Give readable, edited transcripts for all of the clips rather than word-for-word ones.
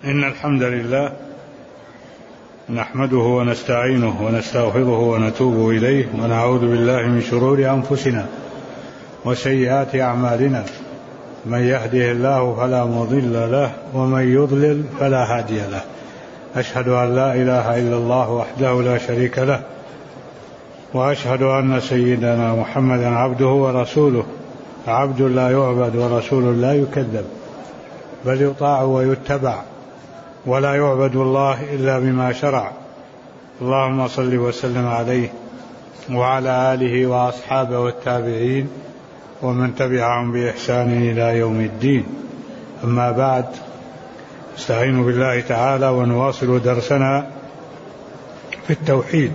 إن الحمد لله نحمده ونستعينه ونستغفره ونتوب إليه ونعوذ بالله من شرور أنفسنا وسيئات أعمالنا، من يهده الله فلا مضل له ومن يضلل فلا هادي له. أشهد أن لا إله إلا الله وحده لا شريك له، وأشهد أن سيدنا محمدا عبده ورسوله، عبد لا يعبد ورسول لا يكذب، بل يطاع ويتبع، ولا يعبد الله إلا بما شرع. اللهم صل وسلم عليه وعلى آله وأصحابه والتابعين ومن تبعهم بإحسان إلى يوم الدين. أما بعد، استعينوا بالله تعالى ونواصل درسنا في التوحيد،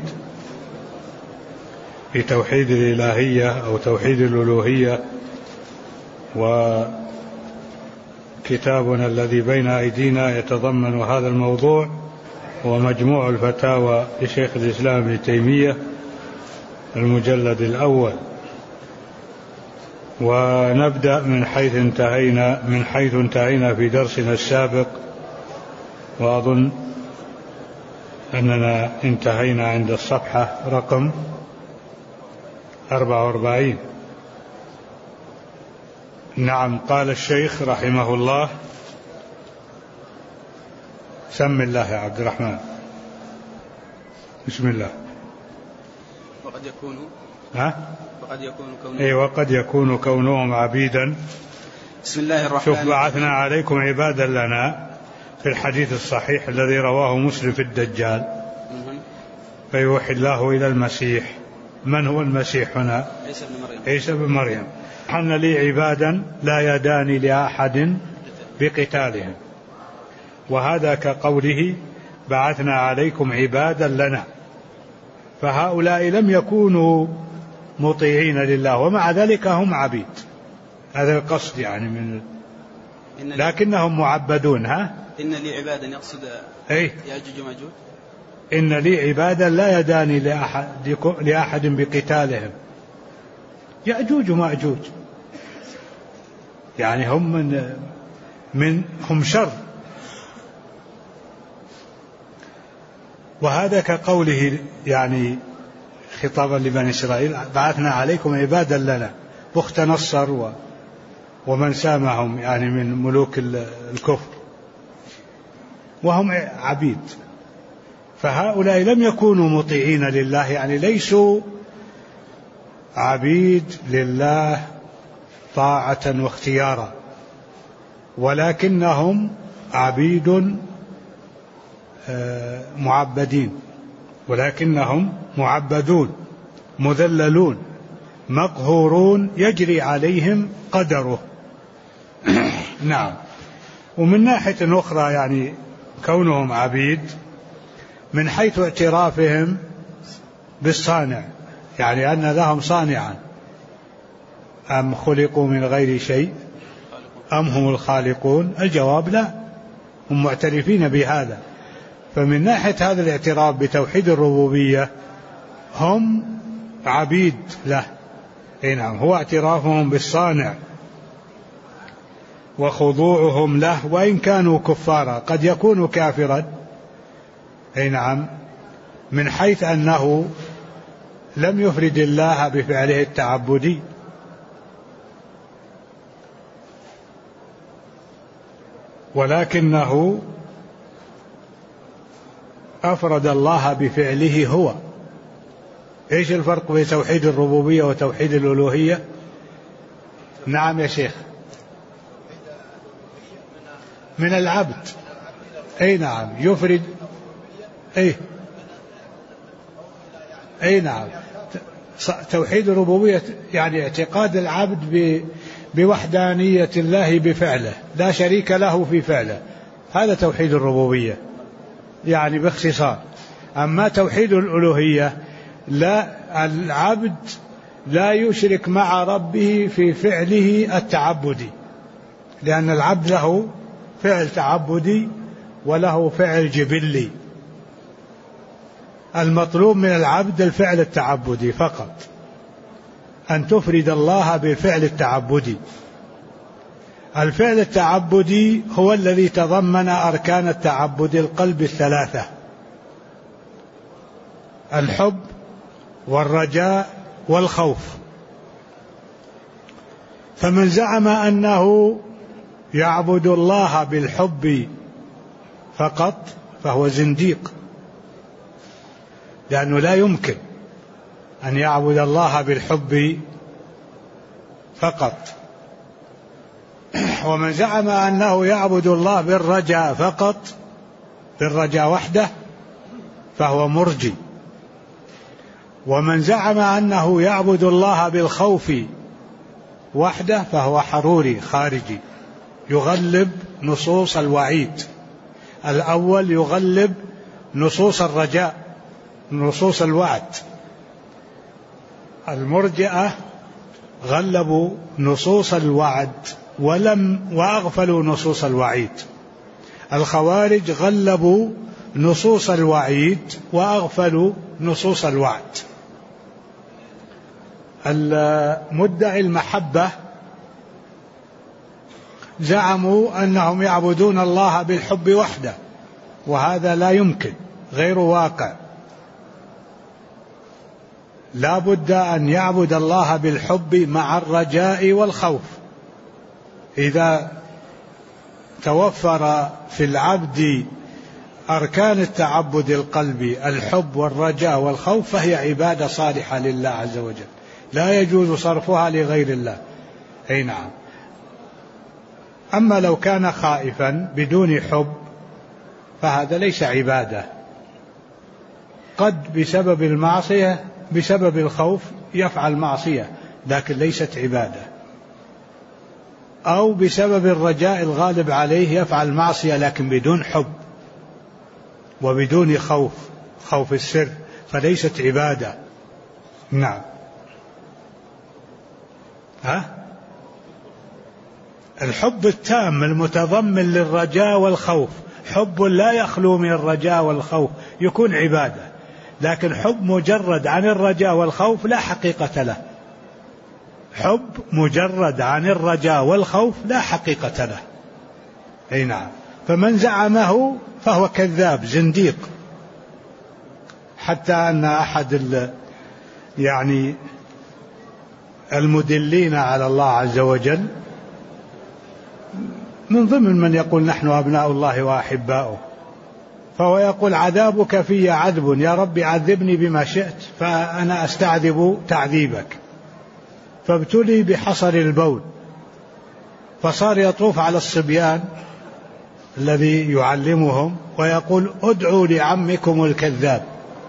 في توحيد الإلهية أو توحيد الألوهية. وكتابنا الذي بين أيدينا يتضمن هذا الموضوع، ومجموع الفتاوى لشيخ الإسلام ابن تيمية المجلد الأول. ونبدأ من حيث انتهينا في درسنا السابق، وأظن أننا انتهينا عند الصفحة رقم 44. نعم، قال الشيخ رحمه الله: سم الله يا عبد الرحمن، بسم الله. وقد يكون وقد يكون كونهم عبيدا. بسم الله الرحمن الرحيم. شوف، بعثنا عليكم عبادا لنا في الحديث الصحيح الذي رواه مسلم في الدجال، فيوحي الله إلى المسيح. من هو المسيح هنا؟ عيسى بن مريم. أن لي عبادا لا يدان لأحد بقتالهم، وهذا كقوله: بعثنا عليكم عبادا لنا. فهؤلاء لم يكونوا مطيعين لله، ومع ذلك هم عبيد. هذا القصد يعني من لكنهم معبدون. إن لي عبادا يقصد يأجوج ومأجوج. إن لي عبادا لا يدان لأحد بقتالهم. يأجوج ومأجوج يعني هم شر. وهذا كقوله يعني خطابا لبني إسرائيل: بعثنا عليكم عبادا لنا، بخت نصر ومن سامهم يعني من ملوك الكفر، وهم عبيد. فهؤلاء لم يكونوا مطيعين لله، يعني ليسوا عبيد لله طاعة واختيارا، ولكنهم عبيد معبدين، ولكنهم معبدون مذللون مقهورون يجري عليهم قدره. نعم. ومن ناحية أخرى يعني كونهم عبيد من حيث اعترافهم بالصانع، يعني أن لهم صانعا: أم خلقوا من غير شيء أم هم الخالقون؟ الجواب لا، هم معترفين بهذا. فمن ناحية هذا الاعتراف بتوحيد الربوبية هم عبيد له. نعم، هو اعترافهم بالصانع وخضوعهم له، وإن كانوا كفارا. قد يكون كافرا نعم، من حيث أنه لم يفرد الله بفعله التعبدي، ولكنه أفرد الله بفعله هو. إيش الفرق بين توحيد الربوبية وتوحيد الألوهية؟ نعم يا شيخ. من العبد. نعم، يفرد. نعم، توحيد الربوبية يعني اعتقاد العبد بوحدانية الله بفعله، لا شريك له في فعله. هذا توحيد الربوبية يعني باختصار. أما توحيد الألوهية لا، العبد لا يشرك مع ربه في فعله التعبدي، لأن العبد له فعل تعبدي وله فعل جبلي. المطلوب من العبد الفعل التعبدي فقط، أن تفرد الله بالفعل التعبدي. الفعل التعبدي هو الذي تضمن أركان التعبد القلب الثلاثة: الحب والرجاء والخوف. فمن زعم أنه يعبد الله بالحب فقط فهو زنديق، لأنه لا يمكن أن يعبد الله بالحب فقط. ومن زعم أنه يعبد الله بالرجاء فقط، بالرجاء وحده، فهو مرجي. ومن زعم أنه يعبد الله بالخوف وحده فهو حروري خارجي، يغلب نصوص الوعيد. الأول يغلب نصوص الرجاء، نصوص الوعد. المرجئة غلبوا نصوص الوعد وأغفلوا نصوص الوعيد. الخوارج غلبوا نصوص الوعيد وأغفلوا نصوص الوعد. المدعي المحبة زعموا أنهم يعبدون الله بالحب وحده، وهذا لا يمكن، غير واقع. لا بد أن يعبد الله بالحب مع الرجاء والخوف. إذا توفر في العبد أركان التعبد القلبي الحب والرجاء والخوف فهي عبادة صالحة لله عز وجل، لا يجوز صرفها لغير الله. أي نعم. أما لو كان خائفا بدون حب فهذا ليس عبادة. قد بسبب المعصية، بسبب الخوف يفعل معصية لكن ليست عبادة، أو بسبب الرجاء الغالب عليه يفعل معصية لكن بدون حب وبدون خوف، خوف السر، فليست عبادة. نعم. الحب التام المتضمن للرجاء والخوف، حب لا يخلو من الرجاء والخوف، يكون عبادة. لكن حب مجرد عن الرجاء والخوف لا حقيقة له. حب مجرد عن الرجاء والخوف لا حقيقة له. أي نعم. فمن زعمه فهو كذاب زنديق. حتى أن أحد المدلين على الله عز وجل من ضمن من يقول نحن أبناء الله وأحباؤه، فهو يقول عذابك في عذب، يا رب عذبني بما شئت فأنا أستعذب تعذيبك. فابتلي بحصر البول، فصار يطوف على الصبيان الذي يعلمهم ويقول ادعوا لعمكم الكذاب.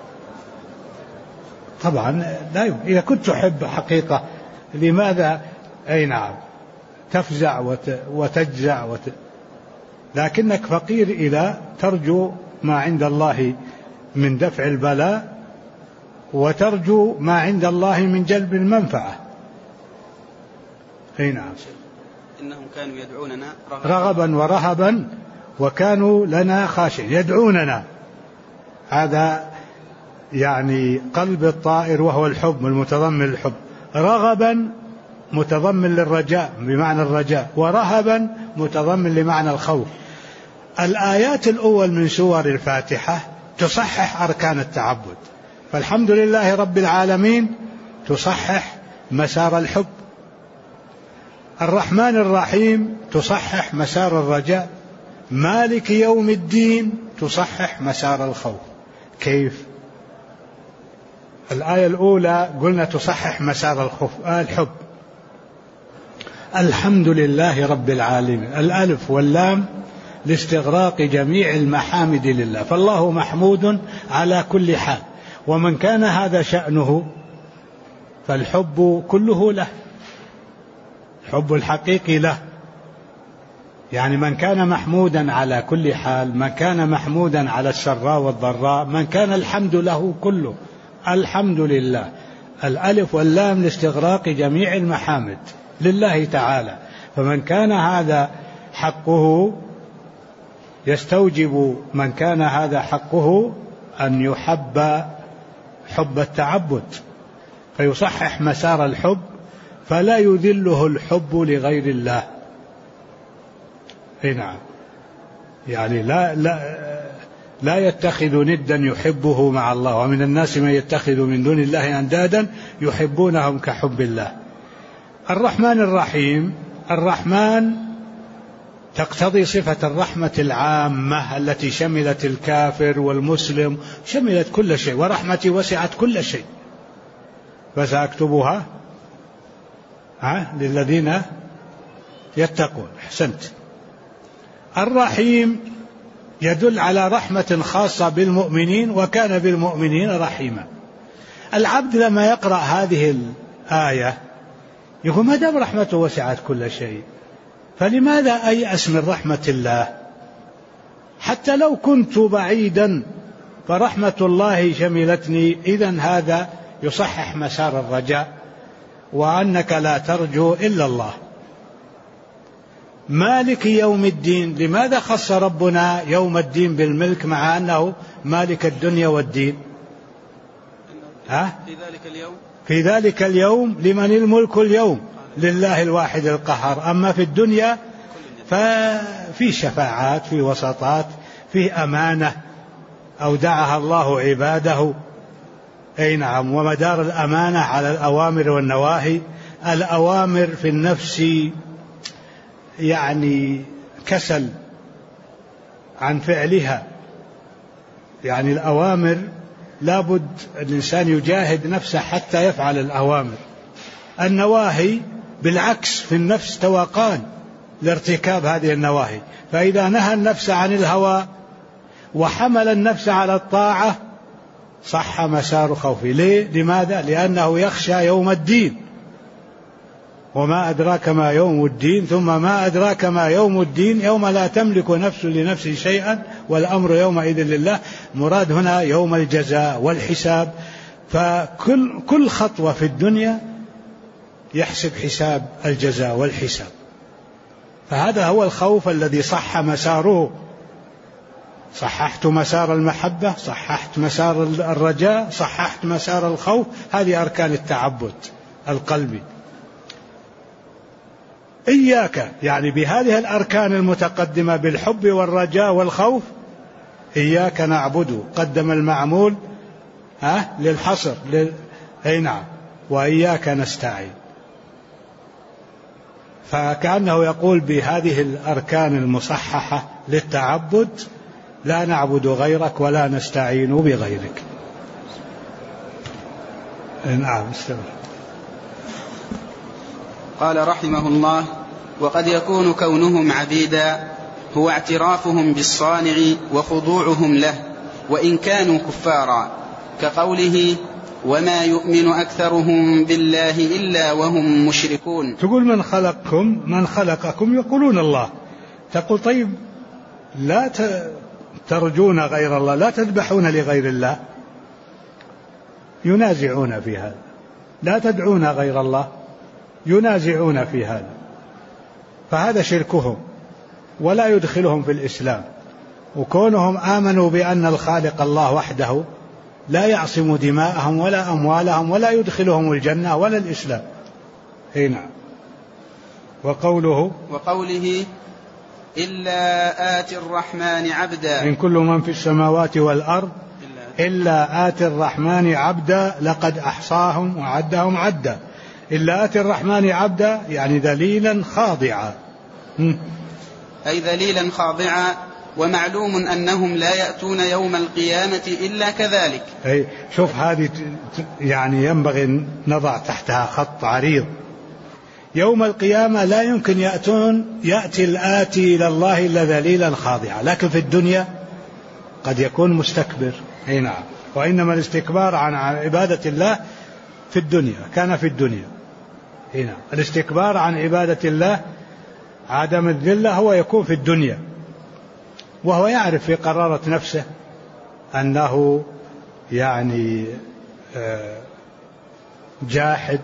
طبعا لا يمكن. إذا كنت تحب حقيقة لماذا أي نعم تفزع وتجزع لكنك فقير إلى ترجو ما عند الله من دفع البلاء وترجو ما عند الله من جلب المنفعة. أي نعم. إنهم كانوا يدعوننا رغبا ورهبا وكانوا لنا خاشعين. يدعوننا، هذا قلب الطائر وهو الحب المتضمن للحب. رغبا متضمن للرجاء بمعنى الرجاء، ورهبا متضمن لمعنى الخوف. الآيات الأول من سور الفاتحة تصحح أركان التعبد، فالحمد لله رب العالمين تصحح مسار الحب. الرحمن الرحيم تصحح مسار الرجاء. مالك يوم الدين تصحح مسار الخوف. كيف؟ الآية الأولى قلنا تصحح مسار الحب. الحمد لله رب العالمين، الألف واللام لاستغراق جميع المحامد لله، فالله محمود على كل حال. ومن كان هذا شأنه فالحب كله له، الحب الحقيقي له. من كان محمودا على كل حال، من كان محمودا على السراء والضراء، من كان الحمد له كله، الحمد لله. الألف واللام لاستغراق جميع المحامد لله تعالى. فمن كان هذا حقه يستوجب، من كان هذا حقه أن يحب حب التعبد، فيصحح مسار الحب فلا يذله الحب لغير الله. أي نعم، يعني لا يتخذ ندا يحبه مع الله، ومن الناس من يتخذ من دون الله أندادا يحبونهم كحب الله. الرحمن الرحيم، الرحمن تقتضي صفة الرحمة العامة التي شملت الكافر والمسلم، شملت كل شيء، ورحمتي وسعت كل شيء فسأكتبها للذين يتقون. أحسنت. الرحيم يدل على رحمة خاصة بالمؤمنين، وكان بالمؤمنين رحيما. العبد لما يقرأ هذه الآية يقول ما دام رحمته وسعت كل شيء فلماذا أيأس من رحمة الله؟ حتى لو كنت بعيدا فرحمة الله شملتني. إذن هذا يصحح مسار الرجاء، وأنك لا ترجو إلا الله. مالك يوم الدين، لماذا خص ربنا يوم الدين بالملك مع أنه مالك الدنيا والدين؟ في ذلك اليوم لمن الملك اليوم؟ لله الواحد القهار. أما في الدنيا ففي شفاعات، في وسطات، في أمانة أودعها الله عباده. أي نعم. ومدار الأمانة على الأوامر والنواهي. الأوامر في النفس يعني كسل عن فعلها، يعني الأوامر لابد الإنسان يجاهد نفسه حتى يفعل الأوامر. النواهي بالعكس في النفس توقان لارتكاب هذه النواهي، فإذا نهى النفس عن الهوى وحمل النفس على الطاعة صح مسار خوفه. لماذا؟ لأنه يخشى يوم الدين. وما أدراك ما يوم الدين، ثم ما أدراك ما يوم الدين، يوم لا تملك نفس لنفس شيئا والأمر يومئذ لله. مراد هنا يوم الجزاء والحساب. فكل خطوة في الدنيا يحسب حساب الجزاء والحساب. فهذا هو الخوف الذي صح مساره. صححت مسار المحبة، صححت مسار الرجاء، صححت مسار الخوف. هذه أركان التعبد القلبي. إياك يعني بهذه الأركان المتقدمة بالحب والرجاء والخوف، إياك نعبد، قدم المعمول للحصر أي نعم، وإياك نستعين. فكأنه يقول بهذه الأركان المصححة للتعبد لا نعبد غيرك ولا نستعين بغيرك. نعم. استمر. قال رحمه الله: وقد يكون كونهم عبيدا هو اعترافهم بالصانع وخضوعهم له وإن كانوا كفارا، كقوله: وما يؤمن أكثرهم بالله إلا وهم مشركون. تقول من خلقكم يقولون الله. تقول طيب لا ترجون غير الله، لا تذبحون لغير الله. ينازعون في هذا. لا تدعون غير الله، ينازعون في هذا. فهذا شركهم ولا يدخلهم في الإسلام. وكونهم آمنوا بأن الخالق الله وحده لا يعصم دماءهم ولا أموالهم ولا يدخلهم الجنة ولا الإسلام. نعم. وقوله إلا آتي الرحمن عبدا، إن كل من في السماوات والأرض إلا آتي الرحمن عبدا لقد أحصاهم وعدهم عدا. إلا آتي الرحمن عبدا يعني ذليلا خاضعا. أي ذليلا خاضعا. ومعلوم أنهم لا يأتون يوم القيامة إلا كذلك. أي شوف هذه يعني ينبغي نضع تحتها خط عريض. يوم القيامة لا يمكن يأتي الآتي إلى الله إلا ذليلا خاضعا. لكن في الدنيا قد يكون مستكبر. نعم. وإنما الاستكبار عن عبادة الله في الدنيا كان في الدنيا. نعم. الاستكبار عن عبادة الله، عدم الذلة، هو يكون في الدنيا، وهو يعرف في قرارة نفسه أنه يعني جاحد،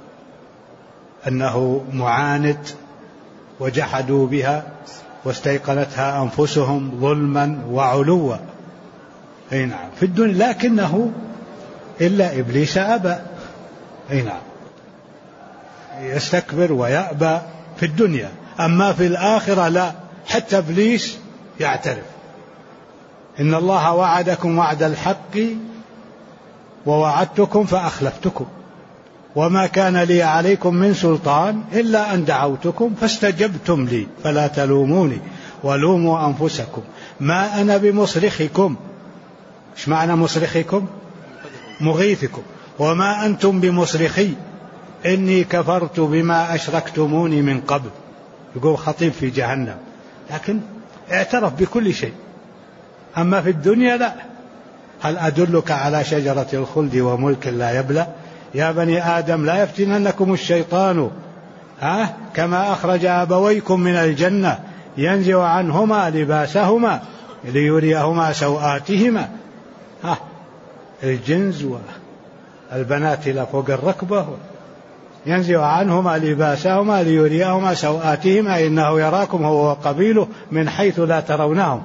أنه معاند، وجحدوا بها واستيقنتها أنفسهم ظلما وعلوا. نعم. في الدنيا. لكنه إلا إبليس أبى. نعم. يستكبر ويأبى في الدنيا. أما في الآخرة لا، حتى إبليس يعترف. إن الله وعدكم وعد الحق ووعدتكم فأخلفتكم وما كان لي عليكم من سلطان إلا أن دعوتكم فاستجبتم لي فلا تلوموني ولوموا أنفسكم ما أنا بمصرخكم. إيش معنى مصرخكم؟ مغيثكم. وما أنتم بمصرخي إني كفرت بما أشركتموني من قبل. يقول خطيب في جهنم، لكن اعترف بكل شيء. أما في الدنيا لا. هل أدلك على شجرة الخلد وملك لا يبلى؟ يا بني آدم لا يفتننكم الشيطان كما أخرج أبويكم من الجنة ينزع عنهما لباسهما ليريهما سوآتهما. الجنز والبنات إلى فوق الركبة، ينزع عنهما لباسهما ليريهما سوآتهما إنه يراكم هو وقبيله من حيث لا ترونهم.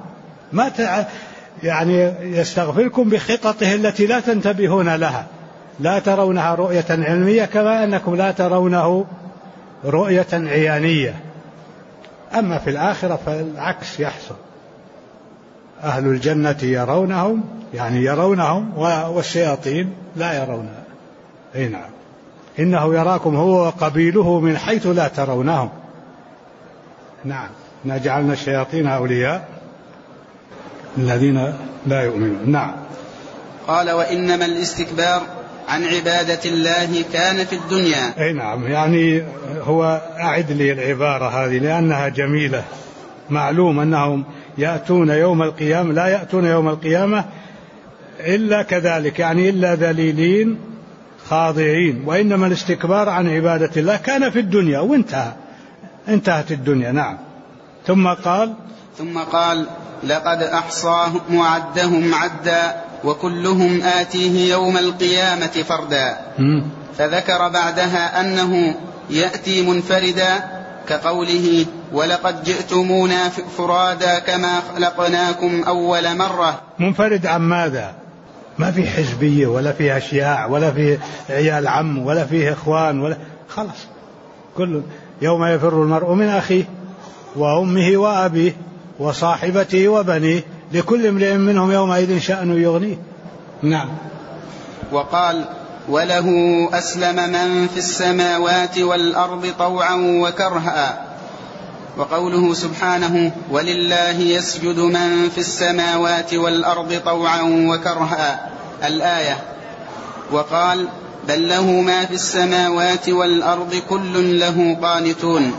يعني يستغفركم بخططه التي لا تنتبهون لها، لا ترونها رؤية علمية كما أنكم لا ترونه رؤية عيانية. أما في الآخرة فالعكس يحصل، أهل الجنة يرونهم، يعني يرونهم، والشياطين لا يرونها. أي نعم، إنه يراكم هو وقبيله من حيث لا ترونهم. نعم، نجعلنا الشياطين أولياء الذين لا يؤمنون. نعم. قال وإنما الاستكبار عن عبادة الله كان في الدنيا. أي نعم، يعني هو أعد لي العبارة هذه لأنها جميلة. معلوم أنهم يأتون يوم القيامة، لا يأتون يوم القيامة إلا كذلك، يعني إلاذليلين خاضعين. وإنما الاستكبار عن عبادة الله كان في الدنيا انتهت الدنيا. نعم. ثم قال لقد أحصاهم وعدهم عدا وكلهم آتيه يوم القيامة فردا. فذكر بعدها أنه يأتي منفردا كقوله ولقد جئتمونا فرادا كما خلقناكم أول مرة. منفرد عن ماذا؟ ما في حزبية ولا في أشياع ولا في عيال عم ولا في إخوان ولا، خلاص كل يوم يفر المرء من أخيه وأمه وأبيه وصاحبته وبنيه لكل امرئ منهم يومئذ شأن يغنيه. نعم. وقال وله أسلم من في السماوات والأرض طوعا وكرها. وقوله سبحانه ولله يسجد من في السماوات والأرض طوعا وكرها الآية. وقال بل له ما في السماوات والأرض كل له قانتون.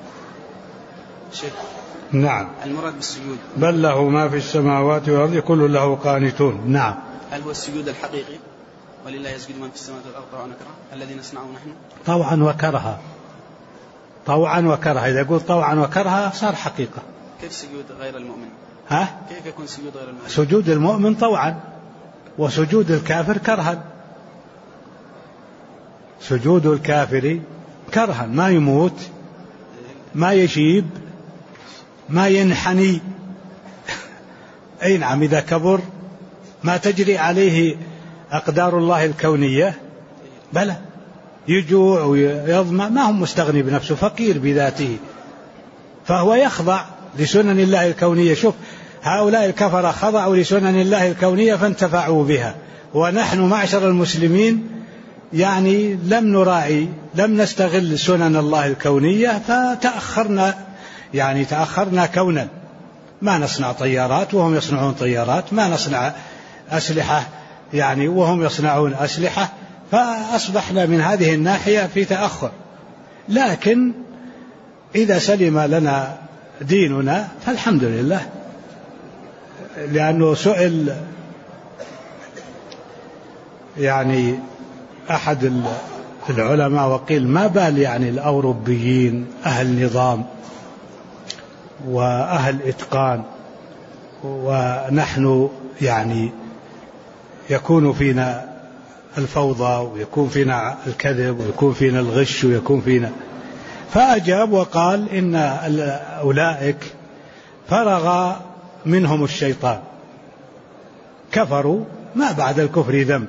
نعم. المراد بالسجود بل له ما في السماوات والأرض كل له قانتون. نعم. هل هو السجود الحقيقي ولله يسجد من في السماوات والأرض طوعا وكرها الذي نصنعه نحن؟ طوعا وكرها، طوعا وكرها. إذا قلت طوعا وكرها صار حقيقة. كيف سجود غير المؤمن؟ كيف يكون سجود غير المؤمن؟ سجود المؤمن طوعا وسجود الكافر كرها. سجود الكافر كرها، ما يموت ما يشيب ما ينحني. أي نعم، إذا كبر ما تجري عليه أقدار الله الكونية، بلى يجوع ويظمأ، ما هم مستغني بنفسه، فقير بذاته، فهو يخضع لسنن الله الكونية. شوف هؤلاء الكفرة خضعوا لسنن الله الكونية فانتفعوا بها، ونحن معشر المسلمين يعني لم نراعي، لم نستغل سنن الله الكونية فتأخرنا، يعني تأخرنا كونا. ما نصنع طيارات وهم يصنعون طيارات، ما نصنع أسلحة يعني وهم يصنعون أسلحة، فأصبحنا من هذه الناحية في تأخر. لكن إذا سلم لنا ديننا فالحمد لله. لأنه سئل يعني أحد العلماء وقيل ما بال يعني الأوروبيين أهل نظام وأهل إتقان ونحن يعني يكون فينا الفوضى ويكون فينا الكذب ويكون فينا الغش ويكون فينا. فأجاب وقال إن أولئك فرغ منهم الشيطان، كفروا، ما بعد الكفر ذنب،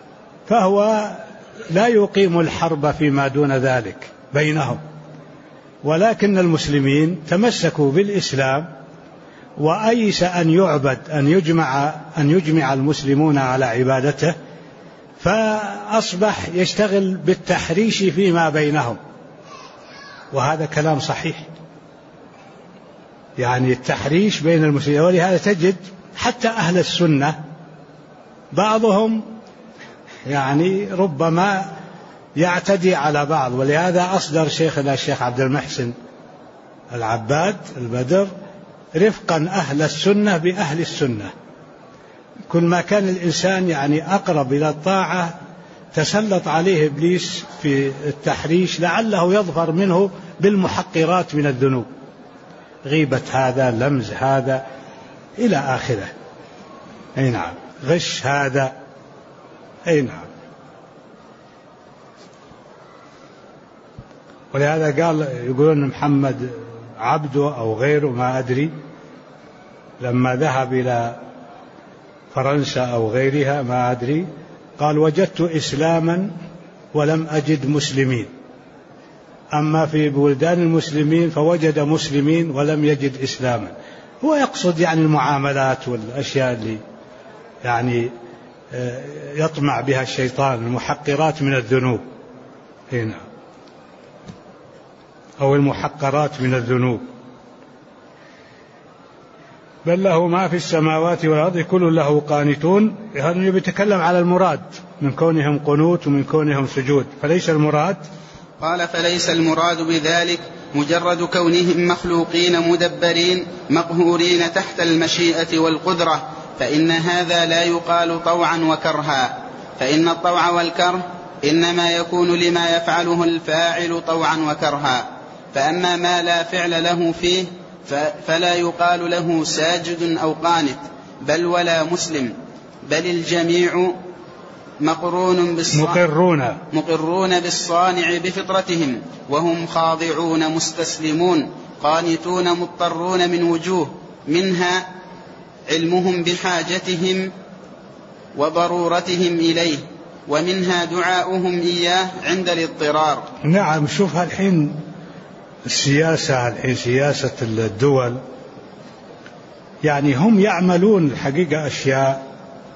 فهو لا يقيم الحرب فيما دون ذلك بينهم، ولكن المسلمين تمسكوا بالإسلام وأيس أن يعبد أن يجمع المسلمون على عبادته، فأصبح يشتغل بالتحريش فيما بينهم، وهذا كلام صحيح، يعني التحريش بين المسلمين. ولهذا تجد حتى أهل السنة بعضهم يعني ربما يعتدي على بعض، ولهذا أصدر شيخنا الشيخ عبد المحسن العباد البدر رفقا أهل السنة بأهل السنة. كل ما كان الإنسان يعني أقرب إلى الطاعة تسلط عليه إبليس في التحريش لعله يظفر منه بالمحقرات من الذنوب، غيبة هذا، لمز هذا، إلى آخره. أي نعم، غش هذا. أي نعم. ولهذا قال يقولون محمد عبده أو غيره ما أدري لما ذهب إلى فرنسا أو غيرها ما أدري قال وجدت إسلاما ولم أجد مسلمين، أما في بلدان المسلمين فوجد مسلمين ولم يجد إسلاما. هو يقصد يعني المعاملات والأشياء اللي يعني يطمع بها الشيطان، المحقرات من الذنوب هنا أو المحقرات من الذنوب. بل له ما في السماوات والأرض كل له قانتون. هذا يتكلم على المراد من كونهم قنوت ومن كونهم سجود، فليس المراد. قال فليس المراد بذلك مجرد كونهم مخلوقين مدبرين مقهورين تحت المشيئة والقدرة، فإن هذا لا يقال طوعا وكرها، فإن الطوع والكره إنما يكون لما يفعله الفاعل طوعا وكرها، فأما ما لا فعل له فيه فلا يقال له ساجد أو قانت بل ولا مسلم، بل الجميع مقرون بالصانع بفطرتهم، وهم خاضعون مستسلمون قانتون مضطرون من وجوه، منها علمهم بحاجتهم وضرورتهم إليه، ومنها دعاؤهم إياه عند الاضطرار. نعم. شوف الحين السياسة، الحين سياسة الدول، يعني هم يعملون الحقيقة أشياء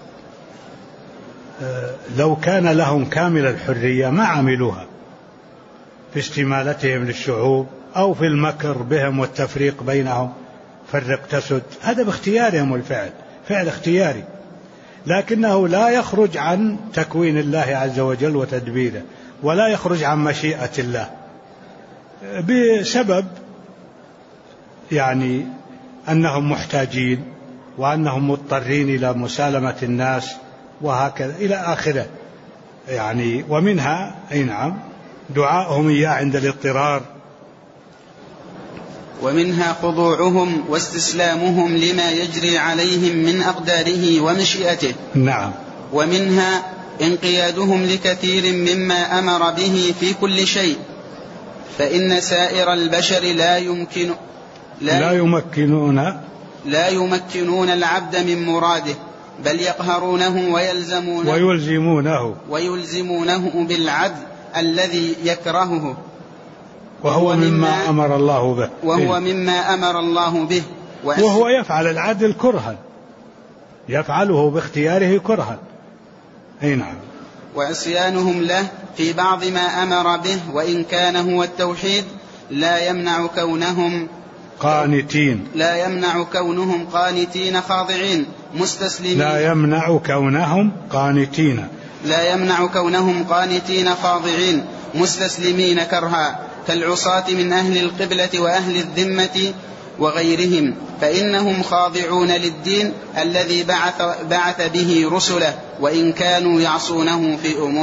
لو كان لهم كامل الحرية ما عملوها، في استمالتهم للشعوب أو في المكر بهم والتفريق بينهم، فرق تسد، هذا باختيارهم، والفعل فعل اختياري، لكنه لا يخرج عن تكوين الله عز وجل وتدبيره، ولا يخرج عن مشيئة الله، بسبب يعني أنهم محتاجين وأنهم مضطرين إلى مسالمة الناس وهكذا إلى آخره يعني. ومنها أي نعم دعاءهم إياه عند الاضطرار، ومنها خضوعهم واستسلامهم لما يجري عليهم من أقداره ومشيئته. نعم. ومنها انقيادهم لكثير مما أمر به في كل شيء، فإن سائر البشر لا يمكنون العبد من مراده، بل يقهرونه ويلزمونه بالعدل الذي يكرهه، وهو مما أمر الله به، وهو يفعل العدل كرها، يفعله باختياره كرها. أي نعم. وعصيانهم له في بعض ما أمر به، وإن كان هو التوحيد، لا يمنع كونهم قانتين خاضعين مستسلمين، لا يمنع كونهم قانتين خاضعين مستسلمين كرها، كالعصاة من أهل القبلة وأهل الذمة وغيرهم، فإنهم خاضعون للدين الذي بعث به رسله، وإن كانوا يعصونه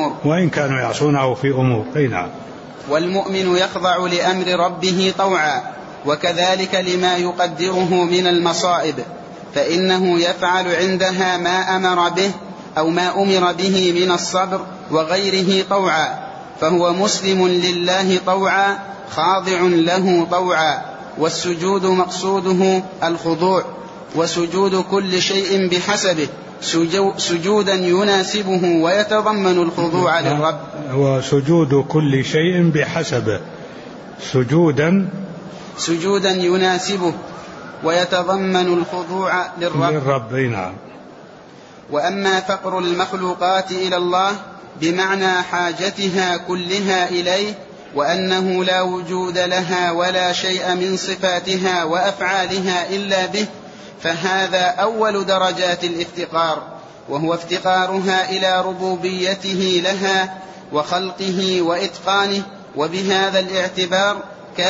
في أمور. أي نعم. والمؤمن يخضع لأمر ربه طوعا، وكذلك لما يقدره من المصائب، فإنه يفعل عندها ما أمر به أو ما أمر به من الصبر وغيره طوعا، فهو مسلم لله طوعا خاضع له طوعا. والسجود مقصوده الخضوع، وسجود كل شيء بحسبه، سجودا يناسبه ويتضمن الخضوع للرب. وسجود كل شيء بحسبه، سجودا يناسبه ويتضمن الخضوع للرب. نعم. وأما فقر المخلوقات إلى الله بمعنى حاجتها كلها إليه وأنه لا وجود لها ولا شيء من صفاتها وأفعالها إلا به، فهذا أول درجات الافتقار، وهو افتقارها إلى ربوبيته لها وخلقه وإتقانه، وبهذا الاعتبار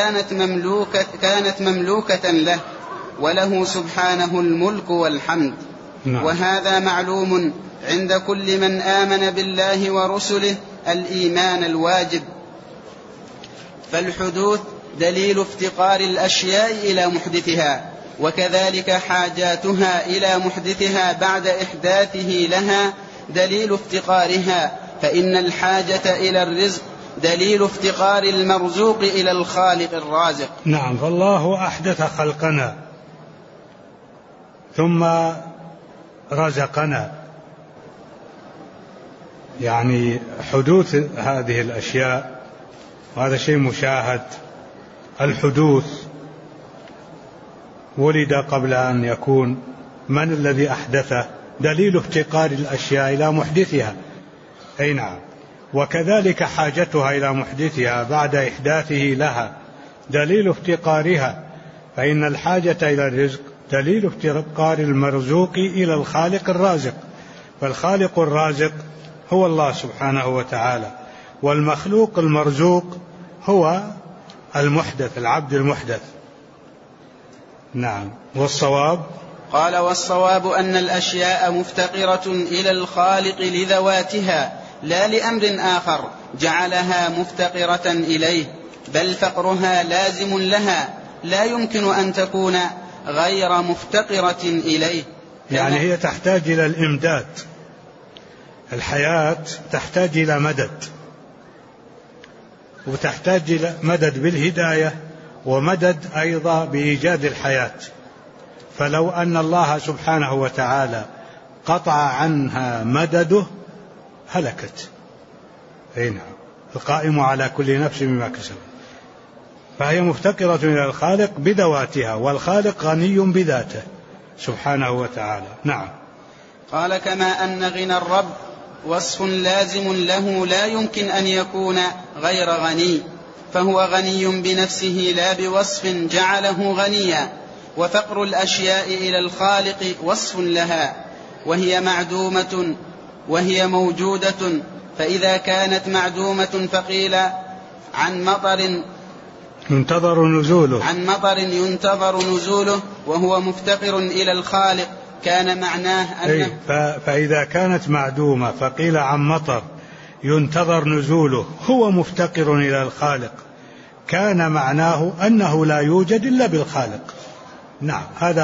كانت مملوكة له، وله سبحانه الملك والحمد. وهذا معلوم عند كل من آمن بالله ورسله الإيمان الواجب. فالحدوث دليل افتقار الأشياء إلى محدثها، وكذلك حاجاتها إلى محدثها بعد إحداثه لها دليل افتقارها، فإن الحاجة إلى الرزق دليل افتقار المرزوق إلى الخالق الرازق. نعم. فالله أحدث خلقنا ثم رزقنا، يعني حدوث هذه الأشياء، وهذا شيء مشاهد. الحدوث ولد قبل أن يكون، من الذي أحدثه؟ دليل افتقار الأشياء إلى محدثها. أي نعم. وكذلك حاجتها إلى محدثها بعد إحداثه لها دليل افتقارها، فإن الحاجة إلى الرزق دليل افتقار المرزوق إلى الخالق الرازق، فالخالق الرازق هو الله سبحانه وتعالى، والمخلوق المرزوق هو المحدث، العبد المحدث. نعم. والصواب؟ قال: والصواب أن الأشياء مفتقرة إلى الخالق لذواتها لا لأمر آخر جعلها مفتقرة إليه، بل فقرها لازم لها، لا يمكن أن تكون غير مفتقرة إليه. يعني هي تحتاج إلى الإمداد، الحياة تحتاج إلى مدد، وتحتاج إلى مدد بالهداية، ومدد أيضا بإيجاد الحياة. فلو أن الله سبحانه وتعالى قطع عنها مدده هلكت. أي نعم. القائم على كل نفس بما كسبت. فهي مفتقرة إلى الخالق بذواتها، والخالق غني بذاته سبحانه وتعالى. نعم. قال: كما أن غنى الرب وصف لازم له لا يمكن أن يكون غير غني، فهو غني بنفسه لا بوصف جعله غنيا. وفقر الأشياء إلى الخالق وصف لها، وهي معدومة وهي موجودة، فإذا كانت معدومة فقيل عن مطر ينتظر نزوله وهو مفتقر إلى الخالق، كان معناه أنه فإذا كانت معدومة فقيل عن مطر ينتظر نزوله هو مفتقر إلى الخالق، كان معناه أنه لا يوجد إلا بالخالق. نعم. هذا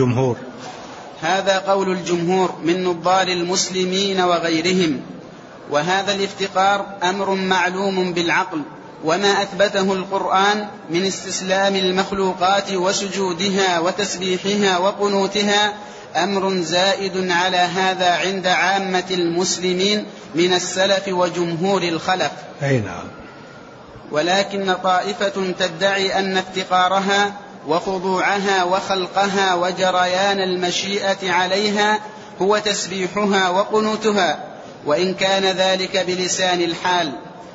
قول الجمهور من نظار المسلمين وغيرهم. وهذا الافتقار أمر معلوم بالعقل، وما أثبته القرآن من استسلام المخلوقات وسجودها وتسبيحها وقنوتها أمر زائد على هذا عند عامة المسلمين من السلف وجمهور الخلف. أي نعم. ولكن طائفة تدعي أن افتقارها وخضوعها وخلقها وجريان المشيئة عليها هو تسبيحها وقنوتها، وإن كان ذلك بلسان الحال،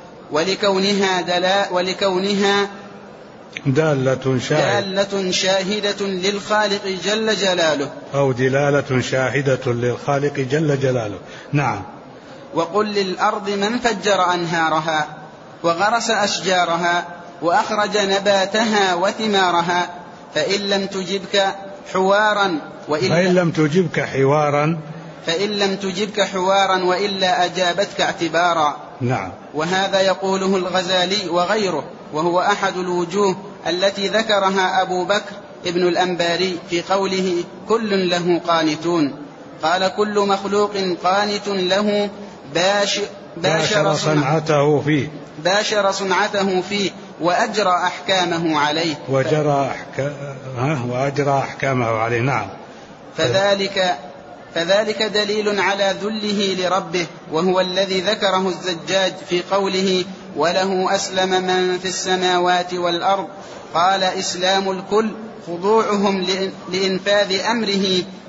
ولكونها دالة شاهدة للخالق جل جلاله، أو دلالة شاهدة للخالق جل جلاله. نعم. وقل للأرض من فجر أنهارها وغرس أشجارها وأخرج نباتها وثمارها فإن لم تجبك حوارا وإلا أجابتك اعتبارا. نعم. وهذا يقوله الغزالي وغيره، وهو أحد الوجوه التي ذكرها أبو بكر ابن الأنباري في قوله كل له قانتون. قال: كل مخلوق قانت له باشر صنعته فيه وأجرى أحكامه عليه. وأجرى أحكامه عليه. نعم. فذلك دليل على ذله لربه، وهو الذي ذكره الزجاج في قوله وله أسلم من في السماوات والأرض. قال إسلام الكل خضوعهم لإنفاذ أمره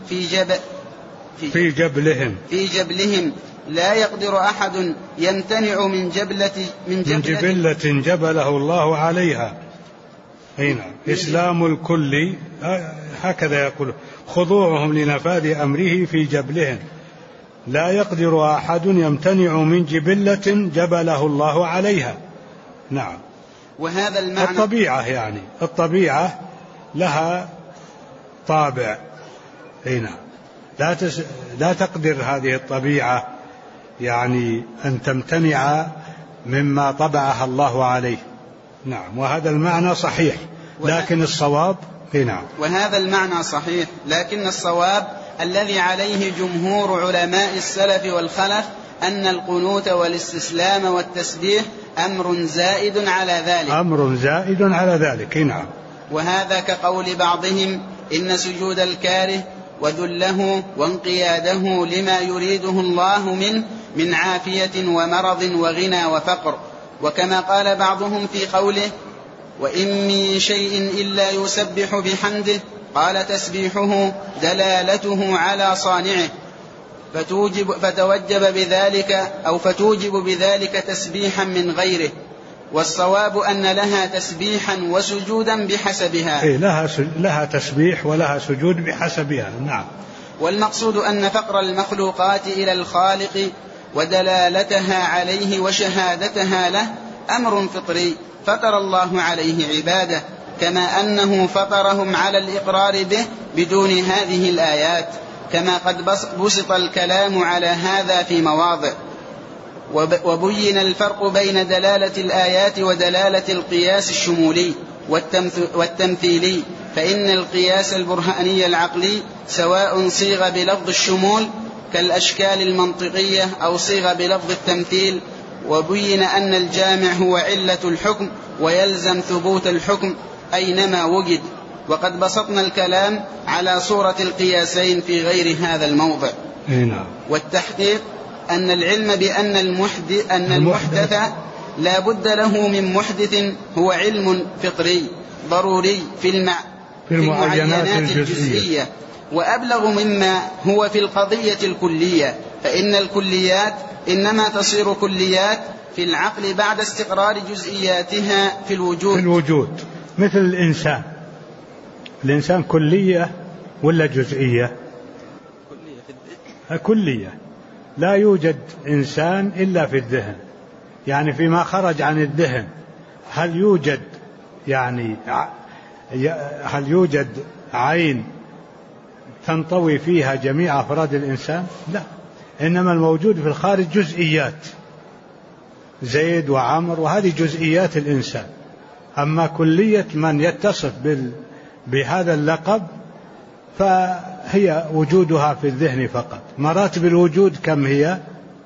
في جبلهم لا يقدر أحد يمتنع من جبلة جبله الله عليها. هنا إسلام الكل هكذا يقول خضوعهم لنفاذ أمره في جبلهم لا يقدر أحد يمتنع من جبلة جبله الله عليها. نعم. وهذا المعنى الطبيعة، يعني الطبيعة لها طابع. هنا لا تقدر هذه الطبيعة يعني أن تمتنع مما طبعها الله عليه. نعم. وهذا المعنى صحيح لكن الصواب هنا. وهذا المعنى صحيح لكن الصواب الذي عليه جمهور علماء السلف والخلف أن القنوت والاستسلام والتسبيح أمر زائد على ذلك. نعم. وهذا كقول بعضهم إن سجود الكاره وذله وانقياده لما يريده الله من عافية ومرض وغنى وفقر. وكما قال بعضهم في قوله وإن من شيء إلا يسبح بحمده قال تسبيحه دلالته على صانعه فتوجب بذلك تسبيحا من غيره. والصواب أن لها تسبيحا وسجودا بحسبها. لها تسبيح ولها سجود بحسبها. نعم. والمقصود أن فقر المخلوقات إلى الخالق ودلالتها عليه وشهادتها له أمر فطري فطر الله عليه عباده كما أنه فطرهم على الإقرار به بدون هذه الآيات كما قد بسط الكلام على هذا في مواضع. وبين الفرق بين دلالة الآيات ودلالة القياس الشمولي والتمثيلي. فإن القياس البرهاني العقلي سواء صيغ بلفظ الشمول كالأشكال المنطقية أو صيغ بلفظ التمثيل. وبين أن الجامع هو علة الحكم ويلزم ثبوت الحكم أينما وجد. وقد بسطنا الكلام على صورة القياسين في غير هذا الموضع. والتحقيق أن العلم بأن المحدث لا بد له من محدث هو علم فطري ضروري في المعينات الجزئية وأبلغ مما هو في القضية الكلية. فإن الكليات إنما تصير كليات في العقل بعد استقرار جزئياتها في الوجود. مثل الإنسان كلية ولا جزئية؟ كلية. لا يوجد إنسان إلا في الذهن، يعني فيما خرج عن الذهن هل يوجد عين تنطوي فيها جميع أفراد الإنسان؟ لا، إنما الموجود في الخارج جزئيات، زيد وعمر، وهذه جزئيات الإنسان. أما كلية من يتصف بهذا اللقب فهي وجودها في الذهن فقط. مراتب الوجود كم هي؟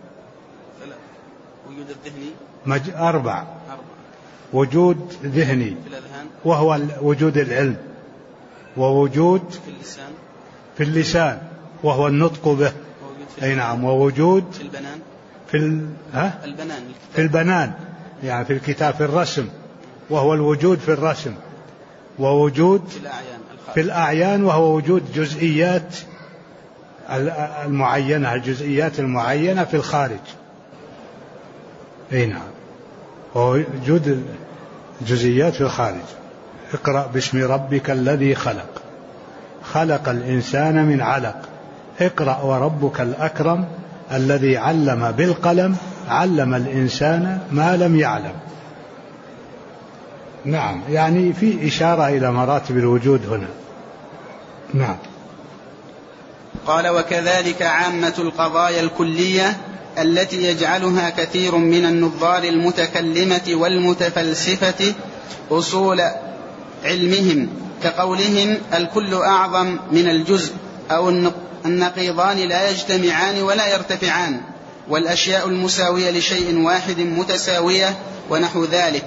وجود الذهني 4. وجود ذهني وهو وجود العلم، ووجود في اللسان وهو النطق به، أي نعم، ووجود في البنان يعني في الكتاب في الرسم وهو الوجود في الرسم، ووجود في الأعيان وهو وجود جزئيات المعينة، الجزئيات المعينة في الخارج. أي نعم، ووجود جزئيات في الخارج. اقرأ باسم ربك الذي خلق، خلق الإنسان من علق، اقرأ وربك الأكرم الذي علم بالقلم علم الإنسان ما لم يعلم. نعم، يعني في إشارة إلى مراتب الوجود هنا. نعم. قال وكذلك عامة القضايا الكلية التي يجعلها كثير من النظار المتكلمة والمتفلسفة أصول علمهم، كقولهم الكل أعظم من الجزء، أو النقيضان لا يجتمعان ولا يرتفعان، والأشياء المساوية لشيء واحد متساوية ونحو ذلك.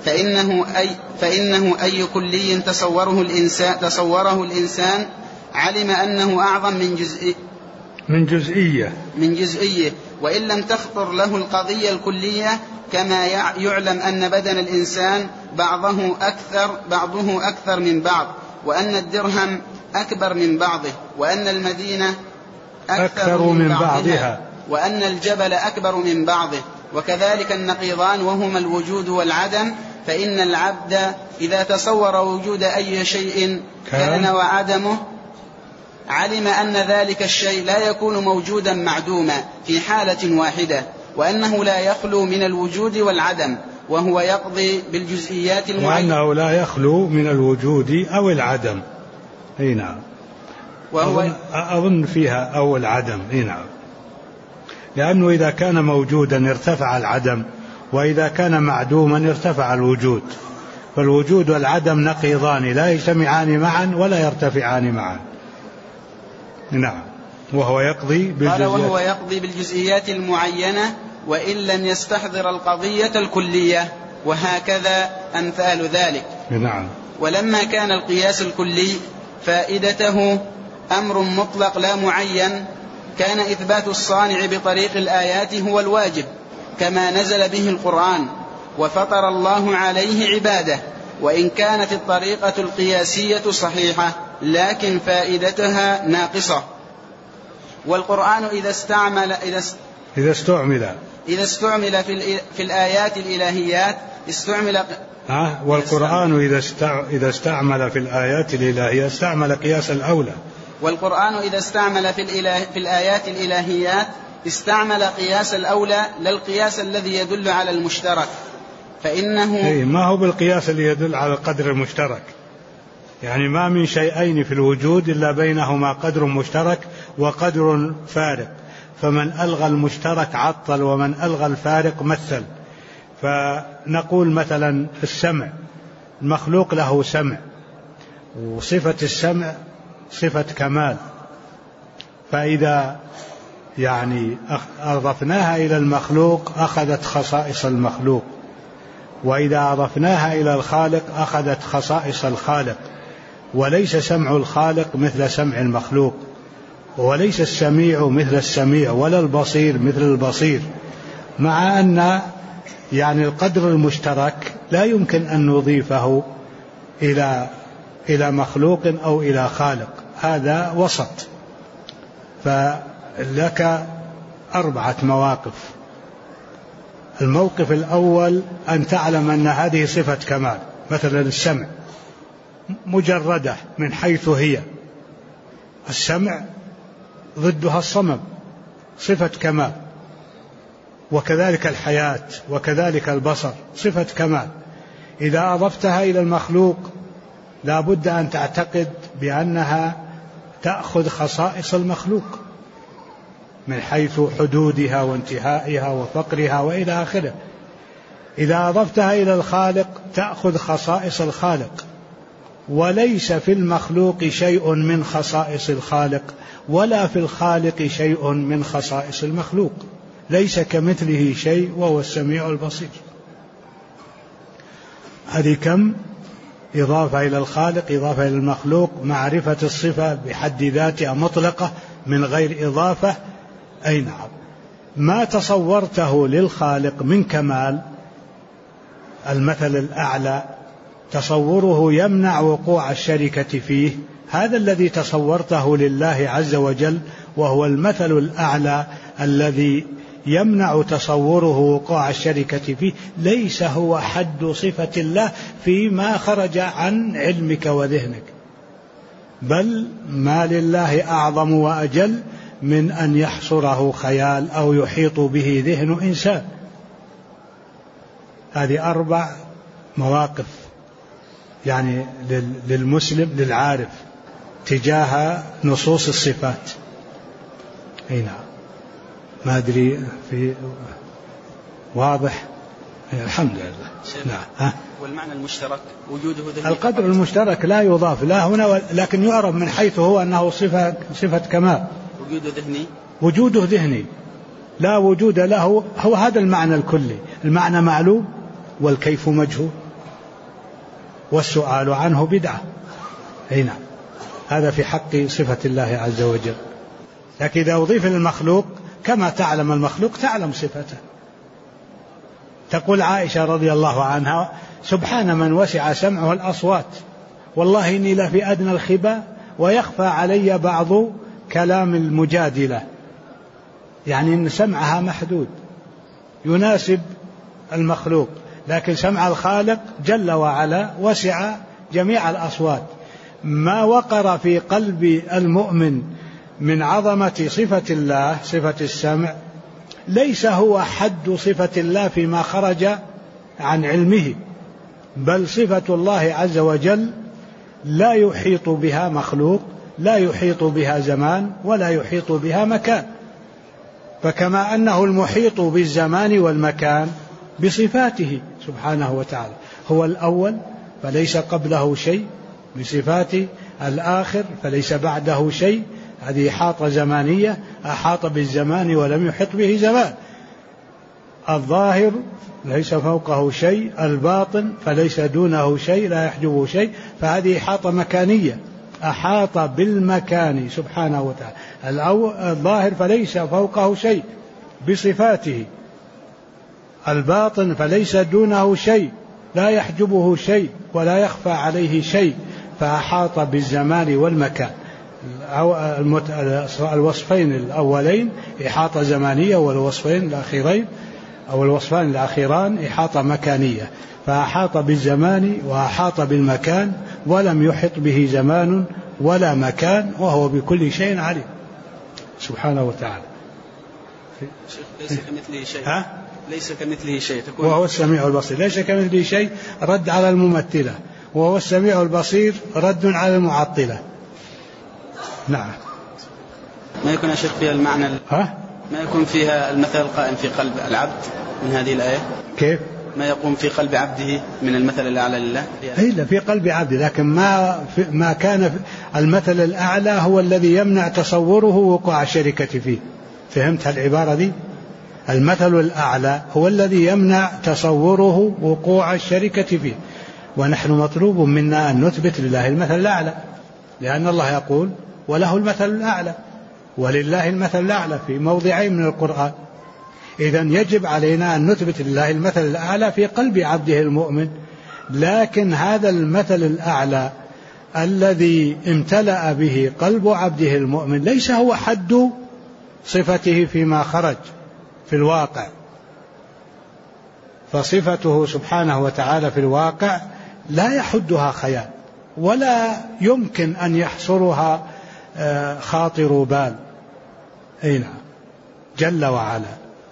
فإنه أي كلي تصوره الإنسان علم أنه أعظم من جزئية، وإن لم تخطر له القضية الكلية، كما يعلم أن بدن الإنسان بعضه أكثر من بعض، وأن الدرهم أكبر من بعضه، وأن المدينة أكثر من بعضها، وأن الجبل أكبر من بعضه، وكذلك النقيضان وهما الوجود والعدم. فإن العبد إذا تصور وجود أي شيء كان وعدمه علم أن ذلك الشيء لا يكون موجودا معدوما في حالة واحدة، وأنه لا يخلو من الوجود والعدم، وهو يقضي بالجزئيات المعينة، وأنه لا يخلو من الوجود أو العدم. نعم، أظن فيها أو العدم. نعم، لأنه إذا كان موجودا ارتفع العدم، وإذا كان معدوما ارتفع الوجود، فالوجود والعدم نقيضان لا يجتمعان معا ولا يرتفعان معا. نعم، وهو يقضي بالجزئيات المعينة وإن لم يستحضر القضية الكلية، وهكذا أمثال ذلك. نعم. ولما كان القياس الكلي فائدته أمر مطلق لا معين، كان إثبات الصانع بطريق الآيات هو الواجب، كما نزل به القرآن وفطر الله عليه عباده، وإن كانت الطريقة القياسية صحيحة لكن فائدتها ناقصة. والقرآن إذا استعمل في الآيات الإلهيات والقرآن إذا استعمل في الآيات الإلهية استعمل قياس الأولى. والقرآن إذا استعمل في الآيات الإلهيات استعمل قياس الأولى، لا القياس الذي يدل على المشترك، فإنه ما هو بالقياس اللي يدل على القدر المشترك. يعني ما من شيئين في الوجود إلا بينهما قدر مشترك وقدر فارق، فمن ألغى المشترك عطل، ومن ألغى الفارق مثل. فنقول مثلا السمع، المخلوق له سمع، وصفة السمع صفة كمال، فإذا يعني أضفناها إلى المخلوق أخذت خصائص المخلوق، وإذا أضفناها إلى الخالق أخذت خصائص الخالق. وليس سمع الخالق مثل سمع المخلوق، وليس السميع مثل السميع، ولا البصير مثل البصير، مع أن يعني القدر المشترك لا يمكن أن نضيفه إلى مخلوق أو إلى خالق، هذا وسط. فلك 4 مواقف. الموقف الأول أن تعلم أن هذه صفة كمال، مثلا السمع مجردة من حيث هي، السمع ضدها الصمم، صفة كمال، وكذلك الحياة، وكذلك البصر، صفة كمال. إذا أضفتها إلى المخلوق لا بد أن تعتقد بأنها تأخذ خصائص المخلوق من حيث حدودها وانتهائها وفقرها وإلى آخره. إذا أضفتها إلى الخالق تأخذ خصائص الخالق، وليس في المخلوق شيء من خصائص الخالق، ولا في الخالق شيء من خصائص المخلوق، ليس كمثله شيء وهو السميع البصير. هذه كم إضافة إلى الخالق، إضافة إلى المخلوق، معرفة الصفة بحد ذاتها مطلقة من غير إضافة. أي نعم، ما تصورته للخالق من كمال، المثل الأعلى، تصوره يمنع وقوع الشركة فيه، هذا الذي تصورته لله عز وجل، وهو المثل الأعلى الذي يمنع تصوره وقوع الشركة فيه، ليس هو حد صفة الله فيما خرج عن علمك وذهنك، بل ما لله أعظم وأجل من أن يحصره خيال أو يحيط به ذهن إنسان. هذه 4 مواقف يعني للمسلم للعارف تجاه نصوص الصفات. أي نعم، ما أدري في واضح، الحمد لله. نعم. والمعنى المشترك وجوده ذهني، القدر المشترك لا يضاف لا هنا، لكن يعرف من حيث هو أنه صفة كمال. وجوده ذهني لا وجود له، هو هذا المعنى الكلي. المعنى معلوم والكيف مجهول، والسؤال عنه بدعة. أي نعم، هذا في حق صفة الله عز وجل. لكن إذا أضيف للمخلوق كما تعلم المخلوق تعلم صفته. تقول عائشة رضي الله عنها: سبحان من وسع سمعه الأصوات، والله إني لفي أدنى الخبا ويخفى علي بعض كلام المجادلة. يعني أن سمعها محدود يناسب المخلوق، لكن سمع الخالق جل وعلا وسع جميع الأصوات. ما وقر في قلب المؤمن من عظمة صفة الله صفة السمع ليس هو حد صفة الله فيما خرج عن علمه، بل صفة الله عز وجل لا يحيط بها مخلوق، لا يحيط بها زمان، ولا يحيط بها مكان. فكما أنه المحيط بالزمان والمكان بصفاته سبحانه وتعالى، هو الأول فليس قبله شيء بصفاته، الآخر فليس بعده شيء، هذه إحاطة زمانية، أحاط بالزمان ولم يحط به زمان. الظاهر ليس فوقه شيء، الباطن فليس دونه شيء لا يحجبه شيء، فهذه إحاطة مكانية، أحاط بالمكان سبحانه وتعالى. الظاهر فليس فوقه شيء بصفاته، الباطن فليس دونه شيء لا يحجبه شيء ولا يخفى عليه شيء، فأحاط بالزمان والمكان. الوصفين الأولين إحاطة زمانية، والوصفين الأخيرين أو الوصفان الأخيران إحاطة مكانية، فأحاط بالزمان وأحاط بالمكان ولم يحط به زمان ولا مكان، وهو بكل شيء عليم سبحانه وتعالى. ليس كمثله شيء. ليس كمثله شيء وهو السميع البصير. ليس كمثله شيء رد على الممثلة، وهو السميع البصير رد على المعطلة. نعم. ما يكون أشد فيها المعنى ما يكون فيها المثل القائم في قلب العبد من هذه الآية؟ كيف؟ ما يقوم في قلب عبده من المثل الأعلى لله؟ إلا في قلب عبده، لكن ما كان المثل الأعلى هو الذي يمنع تصوره وقوع الشركة فيه. فهمت العبارة دي؟ المثل الأعلى هو الذي يمنع تصوره وقوع الشركة فيه، ونحن مطلوب منا أن نثبت لله المثل الأعلى، لأن الله يقول: وله المثل الأعلى، ولله المثل الأعلى في موضعين من القرآن. إذن يجب علينا أن نثبت لله المثل الأعلى في قلب عبده المؤمن، لكن هذا المثل الأعلى الذي امتلأ به قلب عبده المؤمن ليس هو حد صفته فيما خرج في الواقع، فصفته سبحانه وتعالى في الواقع لا يحدها خيال، ولا يمكن أن يحصرها خاطر بال. نعم، جل وعلا.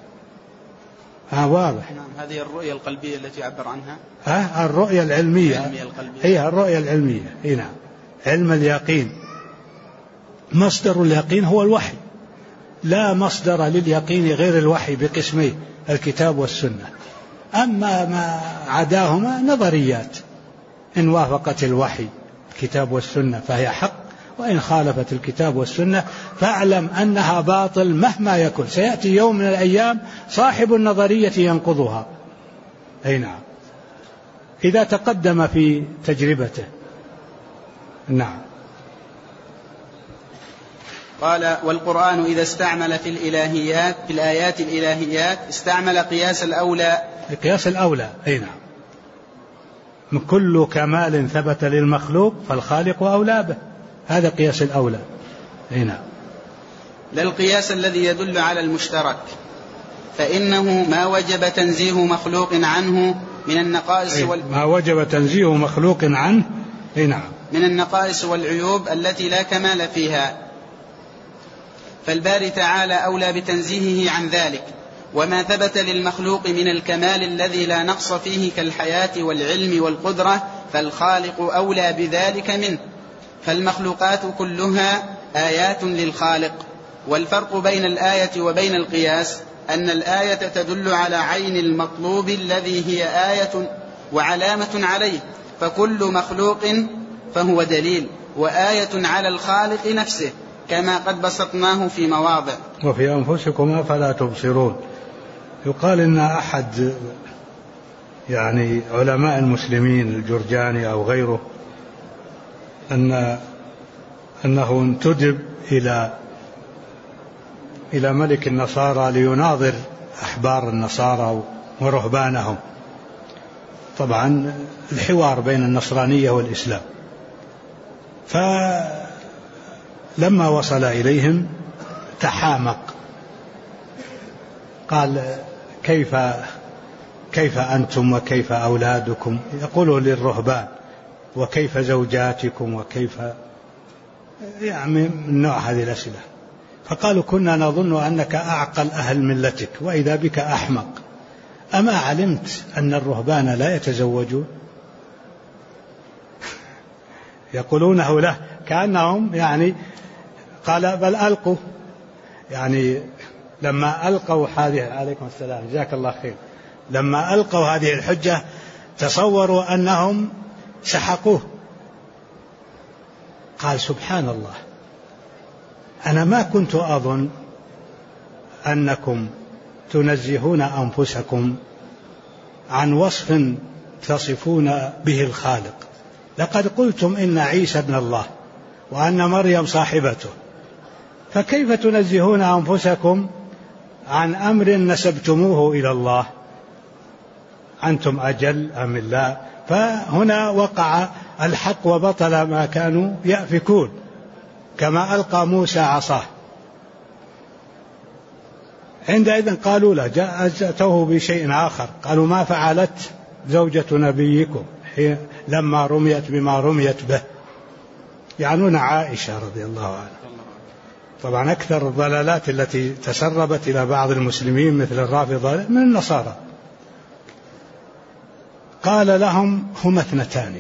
واضح. نعم. هذه الرؤية القلبية التي عبر عنها. الرؤية العلمية. هي الرؤية العلمية. نعم. علم اليقين، مصدر اليقين هو الوحي، لا مصدر لليقين غير الوحي بقسميه الكتاب والسنة. أما ما عداهما نظريات، إن وافقت الوحي الكتاب والسنة فهي حق، وإن خالفت الكتاب والسنة فاعلم أنها باطل مهما يكن. سيأتي يوم من الأيام صاحب النظرية ينقضها. نعم، إذا تقدم في تجربته. نعم. قال: والقرآن إذا استعمل في الإلهيات في الآيات الإلهيات استعمل قياس الأولى. قياس الأولى. نعم. من كل كمال ثبت للمخلوق فالخالق أولى به، هذا قياس الأولى. نعم. لا القياس الذي يدل على المشترك، فإنه ما وجب تنزيه مخلوق عنه من النقائص ما وجب تنزيه مخلوق عنه. نعم. من النقائص والعيوب التي لا كمال فيها، فالباري تعالى أولى بتنزيهه عن ذلك. وما ثبت للمخلوق من الكمال الذي لا نقص فيه كالحياة والعلم والقدرة فالخالق أولى بذلك منه. فالمخلوقات كلها آيات للخالق. والفرق بين الآية وبين القياس أن الآية تدل على عين المطلوب الذي هي آية وعلامة عليه، فكل مخلوق فهو دليل وآية على الخالق نفسه، كما قد بسطناه في مواضع. وفي أنفسكم أفلا تبصرون. يقال إن أحد علماء المسلمين الجرجاني أو غيره أنه انتدب إلى إلى ملك النصارى ليناظر أحبار النصارى ورهبانهم، طبعا الحوار بين النصرانية والإسلام. فلما وصل إليهم تحامق، قال كيف أنتم وكيف أولادكم؟ يقولوا للرهبان وكيف زوجاتكم وكيف، يعني من نوع هذه الأسئلة. فقالوا كنا نظن أنك أعقل أهل ملتك وإذا بك أحمق، أما علمت أن الرهبان لا يتزوجون؟ يقولونه له كأنهم يعني قال بل ألقوا، يعني لما ألقوا هذه، عليكم السلام جزاك الله خير، لما ألقوا هذه الحجة تصوروا أنهم سحقوه. قال سبحان الله، أنا ما كنت أظن أنكم تنزهون أنفسكم عن وصف تصفون به الخالق، لقد قلتم إن عيسى ابن الله وأن مريم صاحبته، فكيف تنزهون أنفسكم عن أمر نسبتموه إلى الله؟ أنتم أجل أم الله؟ فهنا وقع الحق وبطل ما كانوا يأفكون، كما ألقى موسى عصاه. عندئذ قالوا له، جاءته بشيء آخر، قالوا ما فعلت زوجة نبيكم لما رميت بما رميت به؟ يعنون عائشة رضي الله عنها. طبعا أكثر الضلالات التي تسربت إلى بعض المسلمين مثل الرافضة من النصارى. قال لهم هما اثنتان